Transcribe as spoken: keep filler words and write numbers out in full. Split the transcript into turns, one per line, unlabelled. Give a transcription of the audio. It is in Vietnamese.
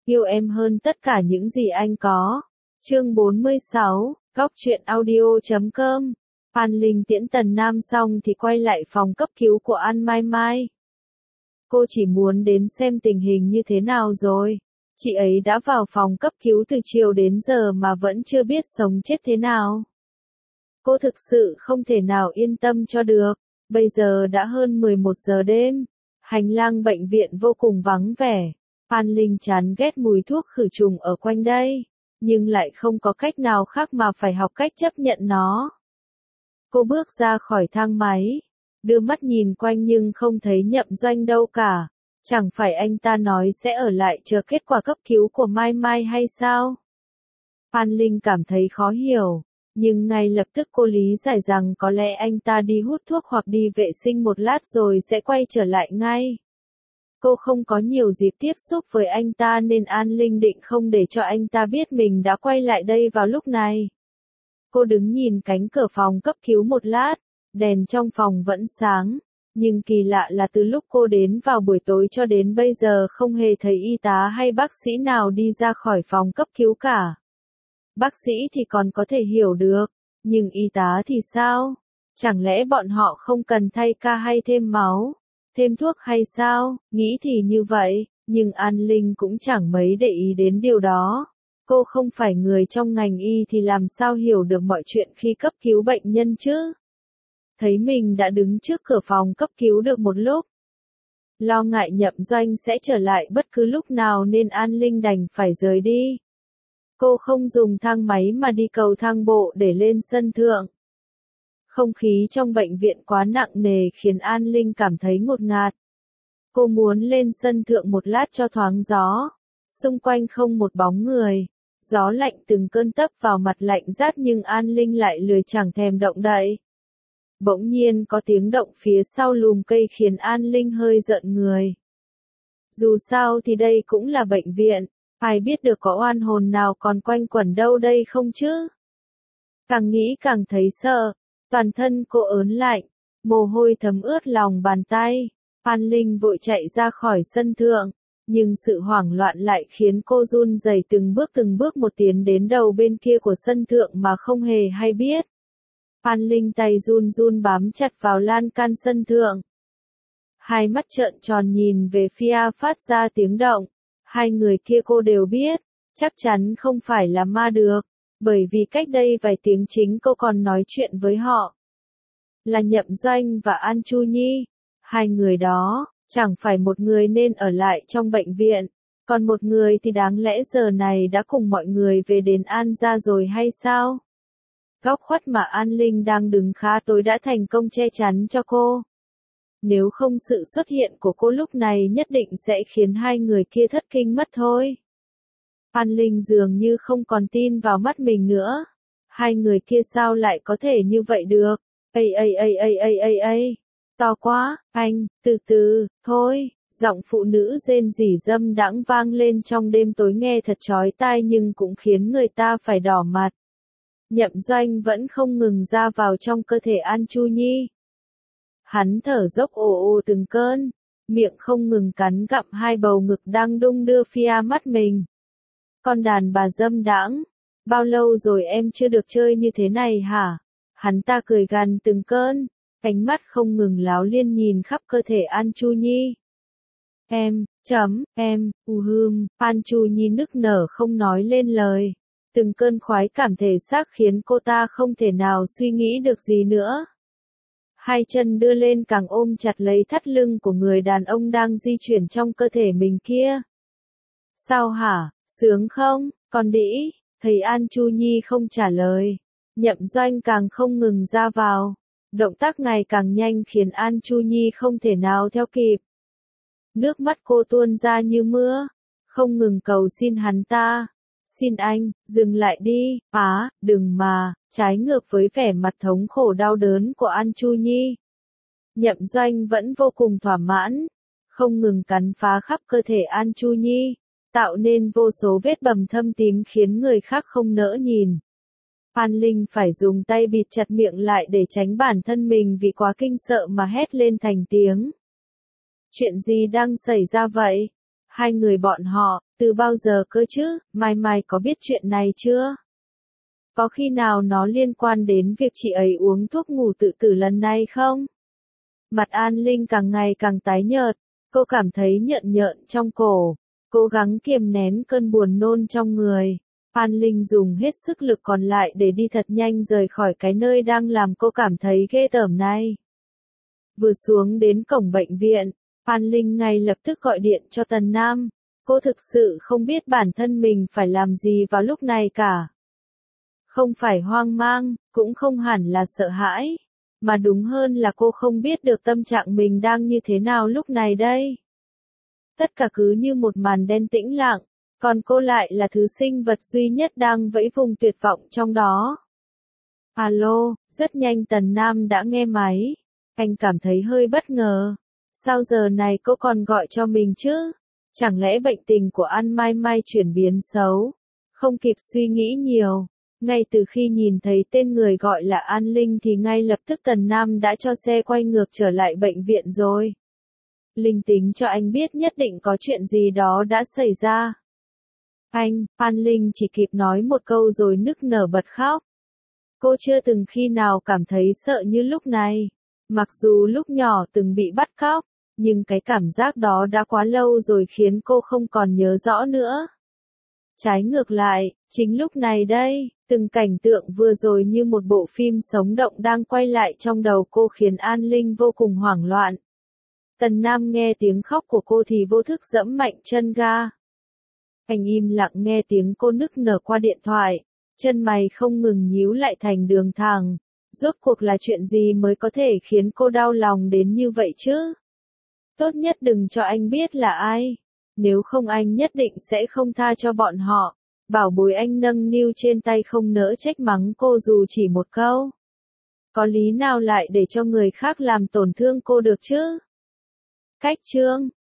Yêu em hơn tất cả những gì anh có. Chương bốn mươi sáu, Góc truyện audio chấm com. An Linh tiễn Tần Nam xong thì quay lại phòng cấp cứu của An Mai Mai. Cô chỉ muốn đến xem tình hình như thế nào rồi. Chị ấy đã vào phòng cấp cứu từ chiều đến giờ mà vẫn chưa biết sống chết thế nào. Cô thực sự không thể nào yên tâm cho được. Bây giờ đã hơn mười một giờ đêm. Hành lang bệnh viện vô cùng vắng vẻ. An Linh chán ghét mùi thuốc khử trùng ở quanh đây, nhưng lại không có cách nào khác mà phải học cách chấp nhận nó. Cô bước ra khỏi thang máy, đưa mắt nhìn quanh nhưng không thấy Nhậm Doanh đâu cả. Chẳng phải anh ta nói sẽ ở lại chờ kết quả cấp cứu của Mai Mai hay sao? An Linh cảm thấy khó hiểu, nhưng ngay lập tức cô lý giải rằng có lẽ anh ta đi hút thuốc hoặc đi vệ sinh một lát rồi sẽ quay trở lại ngay. Cô không có nhiều dịp tiếp xúc với anh ta nên An Linh định không để cho anh ta biết mình đã quay lại đây vào lúc này. Cô đứng nhìn cánh cửa phòng cấp cứu một lát, đèn trong phòng vẫn sáng, nhưng kỳ lạ là từ lúc cô đến vào buổi tối cho đến bây giờ không hề thấy y tá hay bác sĩ nào đi ra khỏi phòng cấp cứu cả. Bác sĩ thì còn có thể hiểu được, nhưng y tá thì sao? Chẳng lẽ bọn họ không cần thay ca hay thêm máu, thêm thuốc hay sao? Nghĩ thì như vậy, nhưng An Linh cũng chẳng mấy để ý đến điều đó. Cô không phải người trong ngành y thì làm sao hiểu được mọi chuyện khi cấp cứu bệnh nhân chứ? Thấy mình đã đứng trước cửa phòng cấp cứu được một lúc. Lo ngại Nhậm Doanh sẽ trở lại bất cứ lúc nào nên An Linh đành phải rời đi. Cô không dùng thang máy mà đi cầu thang bộ để lên sân thượng. Không khí trong bệnh viện quá nặng nề khiến An Linh cảm thấy ngột ngạt. Cô muốn lên sân thượng một lát cho thoáng gió. Xung quanh không một bóng người. Gió lạnh từng cơn tấp vào mặt lạnh rát nhưng An Linh lại lười chẳng thèm động đậy. Bỗng nhiên có tiếng động phía sau lùm cây khiến An Linh hơi giận người. Dù sao thì đây cũng là bệnh viện, ai biết được có oan hồn nào còn quanh quẩn đâu đây không chứ? Càng nghĩ càng thấy sợ, toàn thân cô ớn lạnh, mồ hôi thấm ướt lòng bàn tay. An Linh vội chạy ra khỏi sân thượng, nhưng sự hoảng loạn lại khiến cô run rẩy từng bước từng bước một tiến đến đầu bên kia của sân thượng mà không hề hay biết. An Linh tay run run bám chặt vào lan can sân thượng. Hai mắt trợn tròn nhìn về phía phát ra tiếng động. Hai người kia cô đều biết, chắc chắn không phải là ma được, bởi vì cách đây vài tiếng chính cô còn nói chuyện với họ. Là Nhậm Doanh và An Chu Nhi. Hai người đó, chẳng phải một người nên ở lại trong bệnh viện, còn một người thì đáng lẽ giờ này đã cùng mọi người về đến An gia rồi hay sao? Góc khuất mà An Linh đang đứng khá tối đã thành công che chắn cho cô. Nếu không sự xuất hiện của cô lúc này nhất định sẽ khiến hai người kia thất kinh mất thôi. An Linh dường như không còn tin vào mắt mình nữa. Hai người kia sao lại có thể như vậy được? Ây ây ây ây ây ây ây. To quá, anh, từ từ, thôi. Giọng phụ nữ rên rỉ dâm đãng vang lên trong đêm tối nghe thật chói tai nhưng cũng khiến người ta phải đỏ mặt. Nhậm Doanh vẫn không ngừng ra vào trong cơ thể An Chu Nhi. Hắn thở dốc ồ ồ từng cơn, miệng không ngừng cắn gặm hai bầu ngực đang đung đưa phía mắt mình. Con đàn bà dâm đãng, bao lâu rồi em chưa được chơi như thế này hả? Hắn ta cười gằn từng cơn, ánh mắt không ngừng láo liên nhìn khắp cơ thể An Chu Nhi. Em, chấm, em, u hưm, An Chu Nhi nức nở không nói lên lời. Từng cơn khoái cảm thể xác khiến cô ta không thể nào suy nghĩ được gì nữa. Hai chân đưa lên càng ôm chặt lấy thắt lưng của người đàn ông đang di chuyển trong cơ thể mình kia. Sao hả, sướng không, con đĩ? Thấy An Chu Nhi không trả lời, Nhậm Doanh càng không ngừng ra vào. Động tác ngày càng nhanh khiến An Chu Nhi không thể nào theo kịp. Nước mắt cô tuôn ra như mưa, không ngừng cầu xin hắn ta. Xin anh, dừng lại đi, á, đừng mà, trái ngược với vẻ mặt thống khổ đau đớn của An Chu Nhi. Nhậm Doanh vẫn vô cùng thỏa mãn, không ngừng cắn phá khắp cơ thể An Chu Nhi, tạo nên vô số vết bầm thâm tím khiến người khác không nỡ nhìn. An Linh phải dùng tay bịt chặt miệng lại để tránh bản thân mình vì quá kinh sợ mà hét lên thành tiếng. Chuyện gì đang xảy ra vậy? Hai người bọn họ, Từ bao giờ cơ chứ, Mai Mai có biết chuyện này chưa? Có khi nào nó liên quan đến việc chị ấy uống thuốc ngủ tự tử lần này không? Mặt An Linh càng ngày càng tái nhợt, cô cảm thấy nhợn nhợn trong cổ, cố gắng kiềm nén cơn buồn nôn trong người. An Linh dùng hết sức lực còn lại để đi thật nhanh rời khỏi cái nơi đang làm cô cảm thấy ghê tởm này. Vừa xuống đến cổng bệnh viện, An Linh ngay lập tức gọi điện cho Tần Nam. Cô thực sự không biết bản thân mình phải làm gì vào lúc này cả. Không phải hoang mang, cũng không hẳn là sợ hãi, mà đúng hơn là cô không biết được tâm trạng mình đang như thế nào lúc này đây. Tất cả cứ như một màn đen tĩnh lặng, còn cô lại là thứ sinh vật duy nhất đang vẫy vùng tuyệt vọng trong đó. Alo, rất nhanh Tần Nam đã nghe máy. Anh cảm thấy hơi bất ngờ. Sao giờ này cô còn gọi cho mình chứ? Chẳng lẽ bệnh tình của An Mai Mai chuyển biến xấu? Không kịp suy nghĩ nhiều. Ngay từ khi nhìn thấy tên người gọi là An Linh thì ngay lập tức Tần Nam đã cho xe quay ngược trở lại bệnh viện rồi. Linh tính cho anh biết nhất định có chuyện gì đó đã xảy ra. Anh, An Linh chỉ kịp nói một câu rồi nức nở bật khóc. Cô chưa từng khi nào cảm thấy sợ như lúc này. Mặc dù lúc nhỏ từng bị bắt cóc, nhưng cái cảm giác đó đã quá lâu rồi khiến cô không còn nhớ rõ nữa. Trái ngược lại, chính lúc này đây, từng cảnh tượng vừa rồi như một bộ phim sống động đang quay lại trong đầu cô khiến An Linh vô cùng hoảng loạn. Tần Nam nghe tiếng khóc của cô thì vô thức giẫm mạnh chân ga. Anh im lặng nghe tiếng cô nức nở qua điện thoại, chân mày không ngừng nhíu lại thành đường thẳng. Rốt cuộc là chuyện gì mới có thể khiến cô đau lòng đến như vậy chứ? Tốt nhất đừng cho anh biết là ai. Nếu không anh nhất định sẽ không tha cho bọn họ. Bảo bối anh nâng niu trên tay không nỡ trách mắng cô dù chỉ một câu. Có lý nào lại để cho người khác làm tổn thương cô được chứ? Cách chương